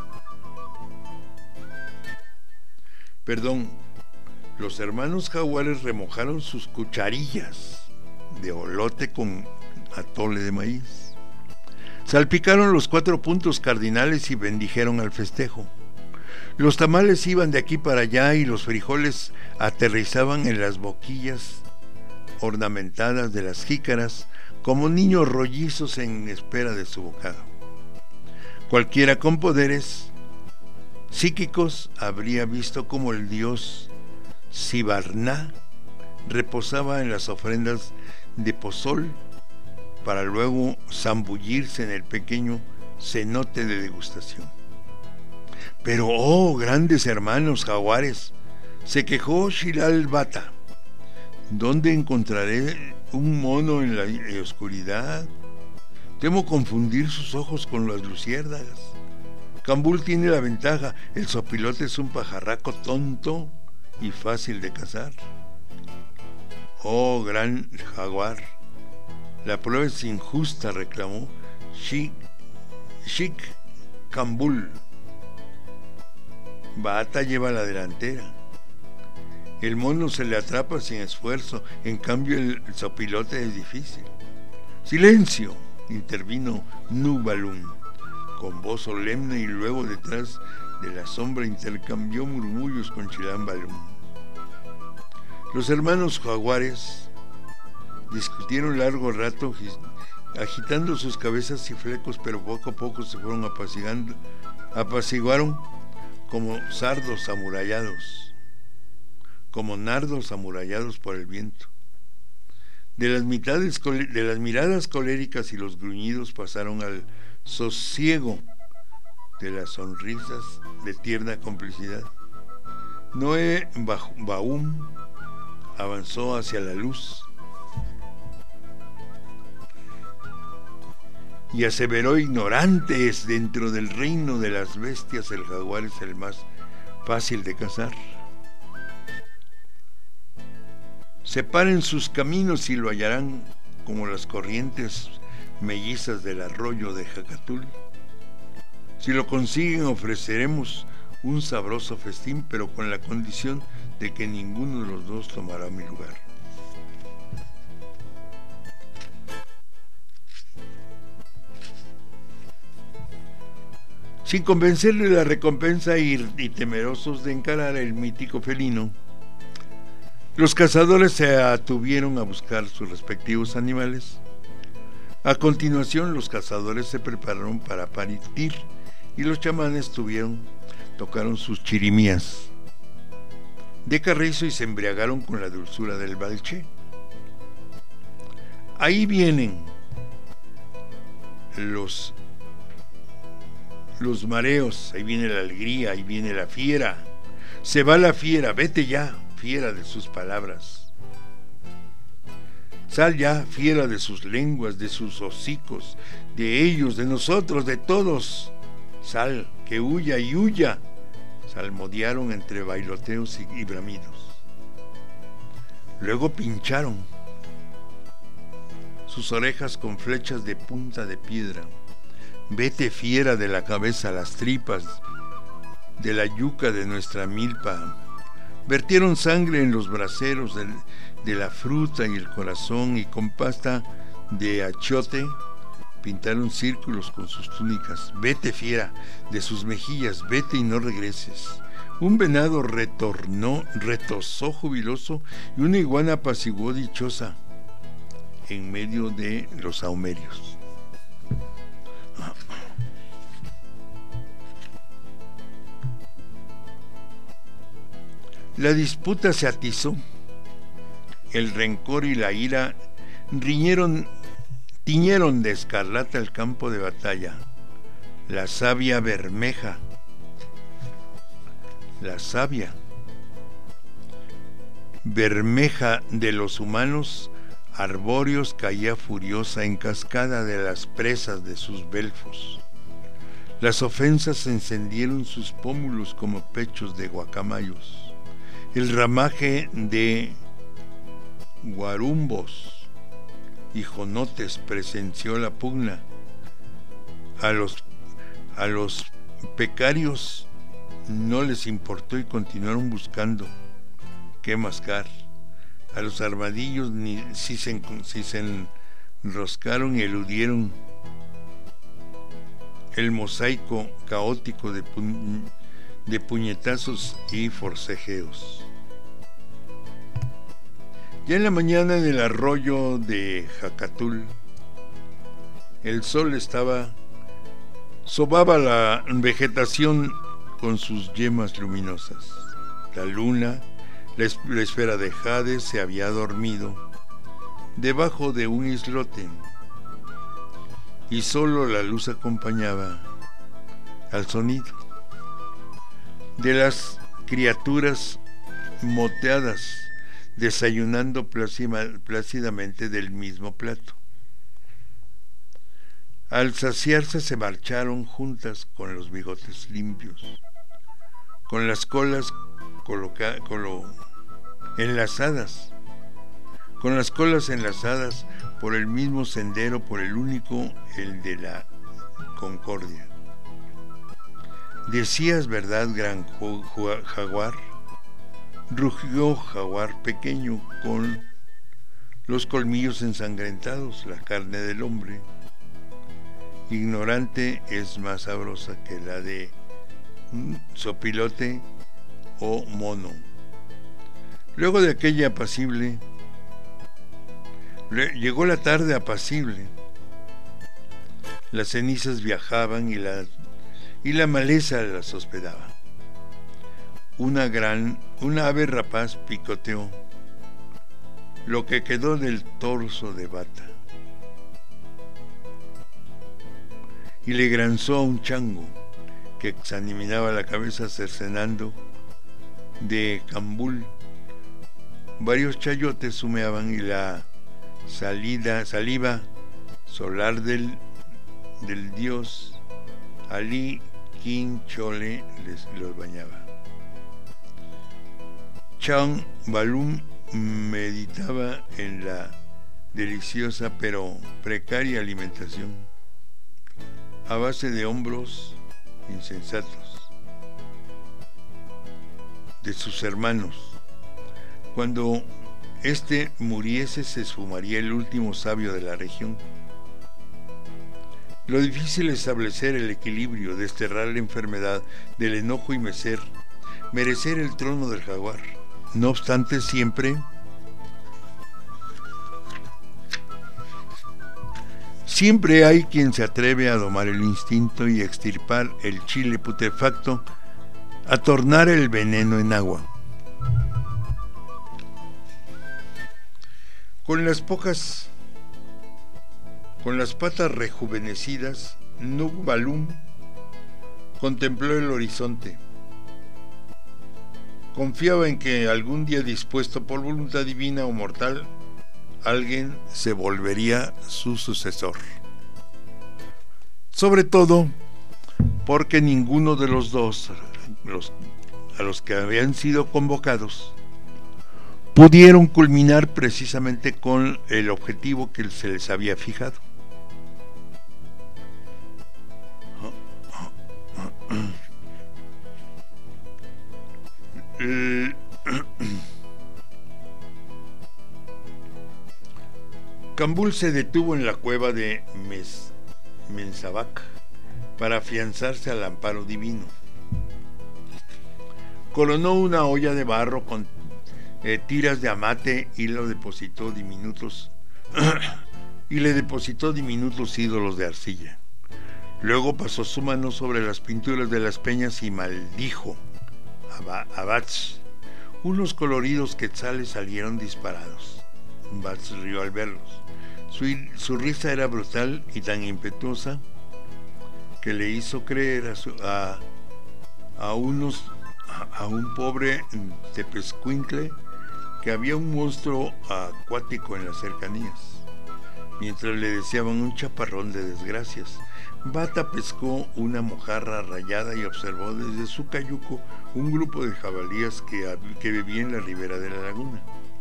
Perdón, los hermanos jaguares remojaron sus cucharillas de olote con atole de maíz. Salpicaron los cuatro puntos cardinales y bendijeron al festejo. Los tamales iban de aquí para allá y los frijoles aterrizaban en las boquillas ornamentadas de las jícaras como niños rollizos en espera de su bocado. Cualquiera con poderes psíquicos habría visto cómo el dios Sibarná reposaba en las ofrendas de pozol para luego zambullirse en el pequeño cenote de degustación. Pero, oh, grandes hermanos jaguares, se quejó Shilal Bata, ¿dónde encontraré un mono en la oscuridad? Temo confundir sus ojos con las luciérnagas. Kambul tiene la ventaja, el sopilote es un pajarraco tonto y fácil de cazar. Oh, gran jaguar, la prueba es injusta, reclamó Shik, Shik Kambul. Bata lleva la delantera. El mono se le atrapa sin esfuerzo, en cambio el sopilote es difícil. ¡Silencio!, intervino Nukbalum con voz solemne, y luego detrás de la sombra intercambió murmullos con Chilambalum. Los hermanos jaguares discutieron largo rato, agitando sus cabezas y flecos, pero poco a poco se fueron apaciguando, apaciguaron como sardos amurallados. como nardos amurallados por el viento. De las, mitades, de las miradas coléricas y los gruñidos pasaron al sosiego de las sonrisas de tierna complicidad. Noé Baum avanzó hacia la luz y aseveró: ignorantes, dentro del reino de las bestias el jaguar es el más fácil de cazar. Separen sus caminos y lo hallarán como las corrientes mellizas del arroyo de Jacatul. Si lo consiguen, ofreceremos un sabroso festín, pero con la condición de que ninguno de los dos tomará mi lugar. Sin convencerle de la recompensa y, y temerosos de encarar el mítico felino, los cazadores se atuvieron a buscar sus respectivos animales. A continuación, los cazadores se prepararon para partir y los chamanes tuvieron, tocaron sus chirimías de carrizo y se embriagaron con la dulzura del balché. Ahí vienen los, los mareos, ahí viene la alegría, ahí viene la fiera. Se va la fiera, vete ya, fiera de sus palabras. Sal ya, fiera de sus lenguas, de sus hocicos, de ellos, de nosotros, de todos. Sal, que huya y huya. Salmodiaron entre bailoteos y, y bramidos. Luego pincharon sus orejas con flechas de punta de piedra. Vete, fiera, de la cabeza a las tripas, de la yuca de nuestra milpa. Vertieron sangre en los braseros del, de la fruta y el corazón, y con pasta de achiote pintaron círculos con sus túnicas. Vete, fiera, de sus mejillas, vete y no regreses. Un venado retornó, retozó jubiloso, y una iguana apaciguó dichosa en medio de los saumerios. La disputa se atizó, el rencor y la ira riñeron, tiñeron de escarlata el campo de batalla. La savia bermeja, la savia bermeja de los humanos arbóreos caía furiosa en cascada de las presas de sus belfos. Las ofensas encendieron sus pómulos como pechos de guacamayos. El ramaje de guarumbos y jonotes presenció la pugna. A los, a los pecarios no les importó y continuaron buscando qué mascar. A los armadillos ni si se, si se enroscaron y eludieron el mosaico caótico de pu- de puñetazos y forcejeos. Ya en la mañana, en el arroyo de Jacatul, el sol estaba, sobaba la vegetación con sus yemas luminosas. La luna, la, es- la esfera de jade, se había dormido debajo de un islote, y solo la luz acompañaba al sonido de las criaturas moteadas desayunando plácidamente del mismo plato. Al saciarse se marcharon juntas con los bigotes limpios, con las colas coloca, colo, enlazadas, con las colas enlazadas por el mismo sendero, por el único, el de la concordia. Decías verdad, gran jaguar, rugió jaguar pequeño con los colmillos ensangrentados, la carne del hombre ignorante es más sabrosa que la de sopilote o mono. Luego de aquella apacible, llegó la tarde apacible. Las cenizas viajaban y la, y la maleza las hospedaba. una gran, una ave rapaz picoteó lo que quedó del torso de Bata y le granzó a un chango que examinaba la cabeza cercenando de Cambul. Varios chayotes humeaban y la salida, saliva solar del, del dios Ali Quinchole les los bañaba. Chan Balum meditaba en la deliciosa pero precaria alimentación a base de hombros insensatos de sus hermanos. Cuando éste muriese se esfumaría el último sabio de la región. Lo difícil es establecer el equilibrio, desterrar la enfermedad del enojo y mecer, merecer el trono del jaguar. No obstante, siempre siempre hay quien se atreve a domar el instinto y extirpar el chile putrefacto, a tornar el veneno en agua. Con las pocas, con las patas rejuvenecidas, Nug Balum contempló el horizonte. Confiaba en que algún día, dispuesto por voluntad divina o mortal, alguien se volvería su sucesor. Sobre todo porque ninguno de los dos, los, a los que habían sido convocados, pudieron culminar precisamente con el objetivo que se les había fijado. Cambul se detuvo en la cueva de Mes, Mensabac para afianzarse al amparo divino. Coronó una olla de barro con eh, tiras de amate y lo depositó diminutos y le depositó diminutos ídolos de arcilla. Luego pasó su mano sobre las pinturas de las peñas y maldijo a Bats. Unos coloridos quetzales salieron disparados. Bats rió al verlos. Su, su risa era brutal y tan impetuosa que le hizo creer a, su, a, a unos a, a un pobre tepezcuintle que había un monstruo acuático en las cercanías, mientras le deseaban un chaparrón de desgracias. Bata pescó una mojarra rayada y observó desde su cayuco un grupo de jabalíes que, que bebía en la ribera de la laguna.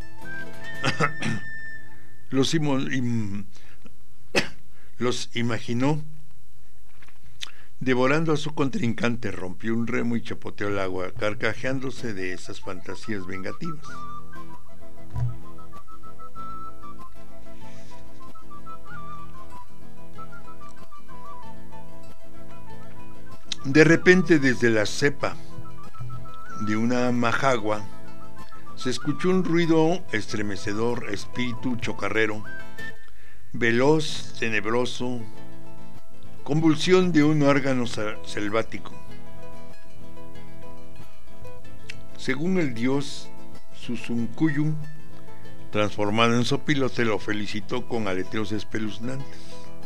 Los, im, los imaginó devorando a su contrincante, rompió un remo y chapoteó el agua, carcajeándose de esas fantasías vengativas. De repente, desde la cepa de una majagua se escuchó un ruido estremecedor, espíritu chocarrero, veloz, tenebroso, convulsión de un órgano selvático. Según el dios Susuncuyum, transformado en sopilote, lo felicitó con aleteos espeluznantes.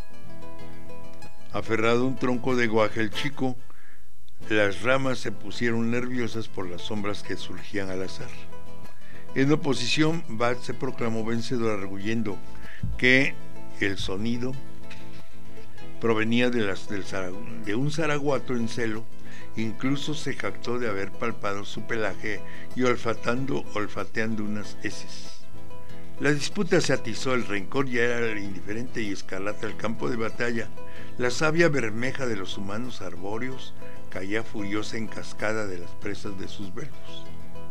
Aferrado a un tronco de guaje, el chico, las ramas se pusieron nerviosas por las sombras que surgían al azar. En oposición, Bat se proclamó vencedor, arguyendo que el sonido provenía de, las, del, de un zaraguato en celo. Incluso se jactó de haber palpado su pelaje y olfatando, olfateando unas heces. La disputa se atizó, el rencor ya era indiferente y escarlata el campo de batalla. La savia bermeja de los humanos arbóreos caía furiosa en cascada de las presas de sus verbos.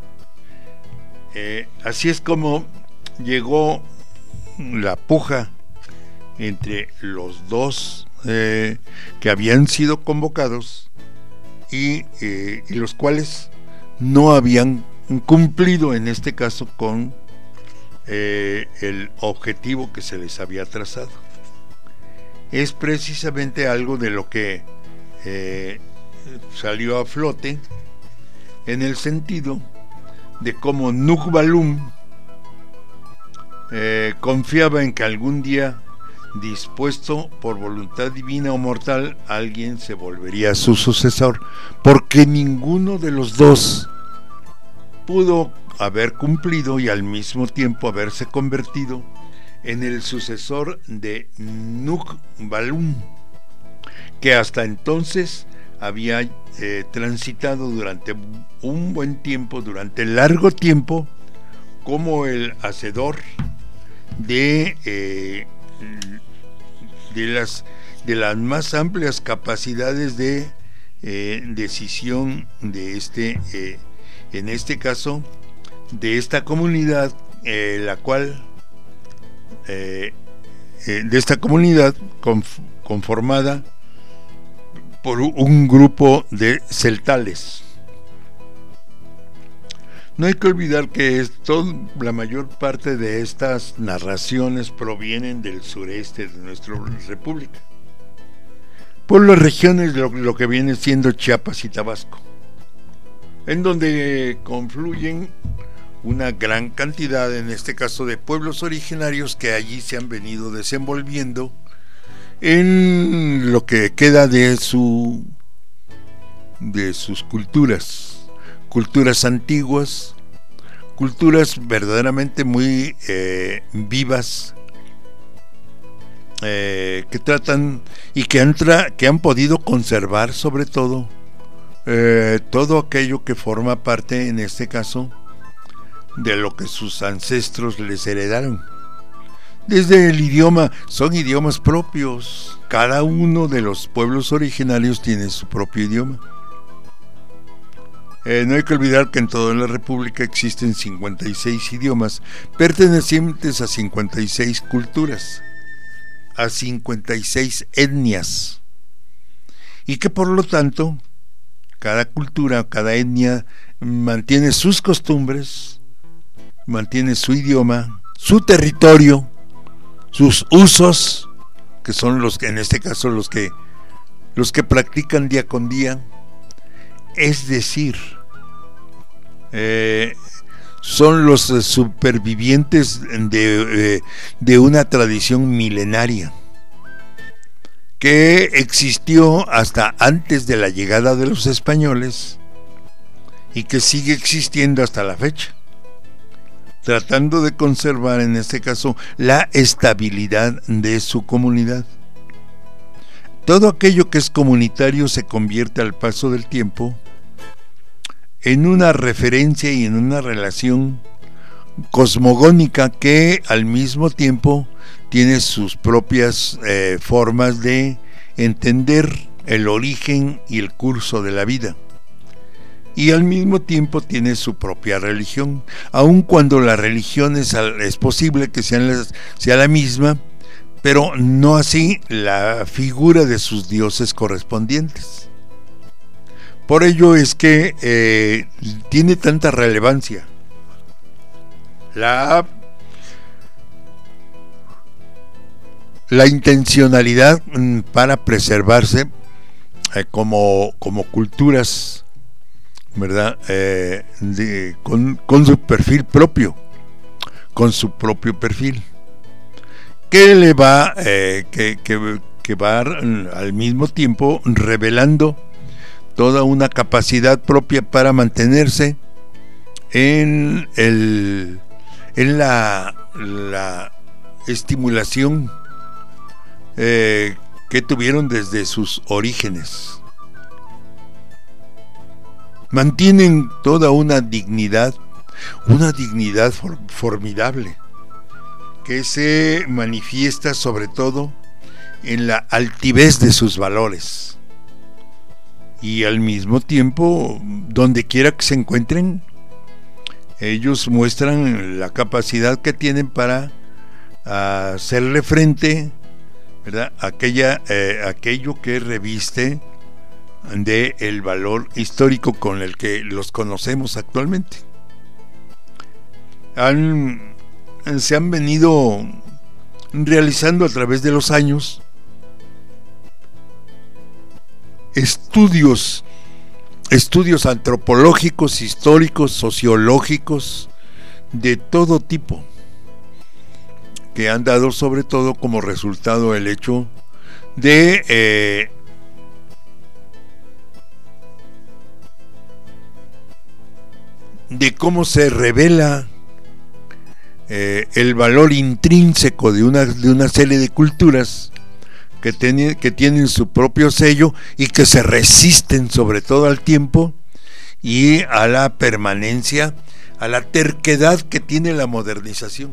Eh, así es como llegó la puja entre los dos eh, que habían sido convocados y, eh, y los cuales no habían cumplido en este caso con eh, el objetivo que se les había trazado. Es precisamente algo de lo que eh, salió a flote en el sentido de cómo Nukbalum eh, confiaba en que algún día, dispuesto por voluntad divina o mortal, alguien se volvería su sucesor, porque ninguno de los dos pudo haber cumplido y al mismo tiempo haberse convertido en el sucesor de Nukbalum, que hasta entonces había eh, transitado durante un buen tiempo, durante largo tiempo, como el hacedor de eh, de las de las más amplias capacidades de eh, decisión de este eh, en este caso de esta comunidad, eh, la cual eh, eh, de esta comunidad conf, conformada por un grupo de celtales. No hay que olvidar que esto, la mayor parte de estas narraciones provienen del sureste de nuestra república, por las regiones lo, lo que viene siendo Chiapas y Tabasco, en donde confluyen una gran cantidad, en este caso, de pueblos originarios que allí se han venido desenvolviendo en lo que queda de su de sus culturas, culturas antiguas, culturas verdaderamente muy eh, vivas, eh, que tratan y que han, tra- que han podido conservar sobre todo eh, todo aquello que forma parte, en este caso, de lo que sus ancestros les heredaron. Desde el idioma, son idiomas propios. Cada uno de los pueblos originarios tiene su propio idioma. Eh, no hay que olvidar que en toda la República existen cincuenta y seis idiomas pertenecientes a cincuenta y seis culturas, a cincuenta y seis etnias, y que por lo tanto cada cultura, cada etnia mantiene sus costumbres, mantiene su idioma, su territorio, sus usos, que son los que en este caso los que los que practican día con día, es decir, eh, son los eh, supervivientes de, eh, de una tradición milenaria que existió hasta antes de la llegada de los españoles y que sigue existiendo hasta la fecha, tratando de conservar, en este caso, la estabilidad de su comunidad. Todo aquello que es comunitario se convierte al paso del tiempo en una referencia y en una relación cosmogónica que al mismo tiempo tiene sus propias eh, formas de entender el origen y el curso de la vida. Y al mismo tiempo tiene su propia religión, aun cuando la religión es, es posible que sean las, sea la misma, pero no así la figura de sus dioses correspondientes. Por ello es que eh, tiene tanta relevancia la, la intencionalidad para preservarse eh, como, como culturas, ¿verdad? Eh, de, con, con su perfil propio, con su propio perfil, que le va, eh, que, que, que va al mismo tiempo revelando toda una capacidad propia para mantenerse en el, en la, la estimulación eh, que tuvieron desde sus orígenes. Mantienen toda una dignidad, una dignidad for, formidable, que se manifiesta sobre todo en la altivez de sus valores. Y al mismo tiempo, donde quiera que se encuentren, ellos muestran la capacidad que tienen para hacerle frente, ¿verdad?, aquella, eh, aquello que reviste de el valor histórico con el que los conocemos actualmente. Han, se han venido realizando a través de los años estudios estudios antropológicos, históricos, sociológicos, de todo tipo, que han dado sobre todo como resultado el hecho de eh, de cómo se revela eh, el valor intrínseco de una, de una serie de culturas que, ten, que tienen su propio sello y que se resisten sobre todo al tiempo y a la permanencia, a la terquedad que tiene la modernización.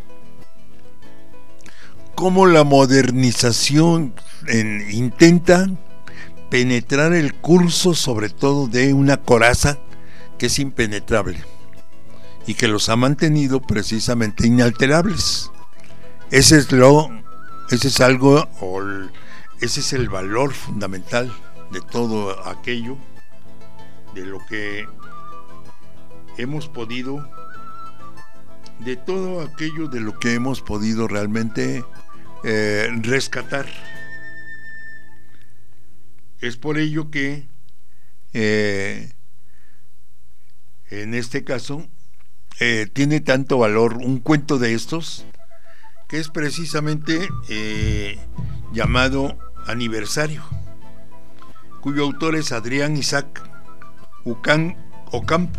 Cómo la modernización en, intenta penetrar el curso sobre todo de una coraza que es impenetrable y que los ha mantenido precisamente inalterables. Ese es lo, ese es algo, o el, ese es el valor fundamental de todo aquello, de lo que hemos podido, de todo aquello de lo que hemos podido realmente eh, rescatar. Es por ello que eh, en este caso eh, tiene tanto valor un cuento de estos, que es precisamente eh, llamado Aniversario, cuyo autor es Adrián Isaac Ucán Ocampo.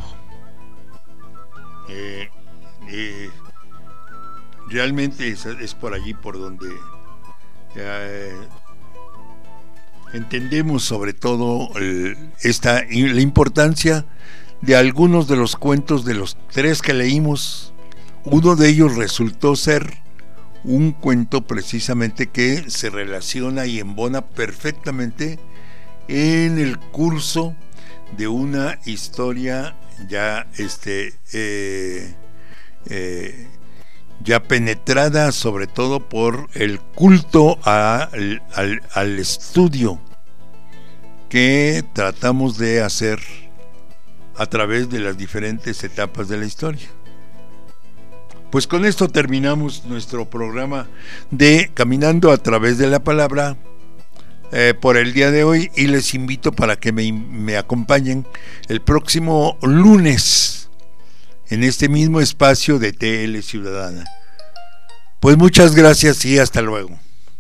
Eh, eh, realmente es, es por allí por donde eh, entendemos sobre todo el, esta, la importancia de algunos de los cuentos. De los tres que leímos, uno de ellos resultó ser un cuento precisamente que se relaciona y embona perfectamente en el curso de una historia ya este eh, eh, ya penetrada sobre todo por el culto a, al, al estudio que tratamos de hacer a través de las diferentes etapas de la historia. Pues con esto terminamos nuestro programa de Caminando a través de la palabra eh, por el día de hoy, y les invito para que me, me acompañen el próximo lunes en este mismo espacio de T L Ciudadana. Pues muchas gracias y hasta luego.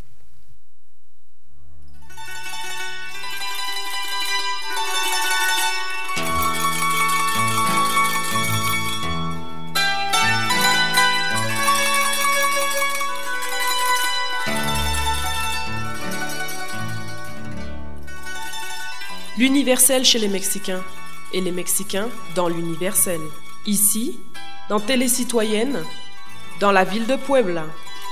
L'universel chez les Mexicains, et les Mexicains dans l'universel. Ici, dans Télécitoyenne, dans la ville de Puebla.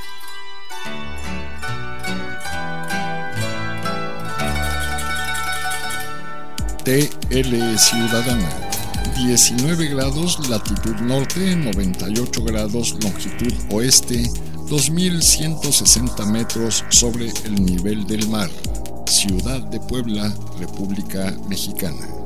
T L Ciudadana, diecinueve grados latitud norte, noventa y ocho grados longitud oeste, dos mil ciento sesenta metros sobre el nivel del mar. Ciudad de Puebla, República Mexicana.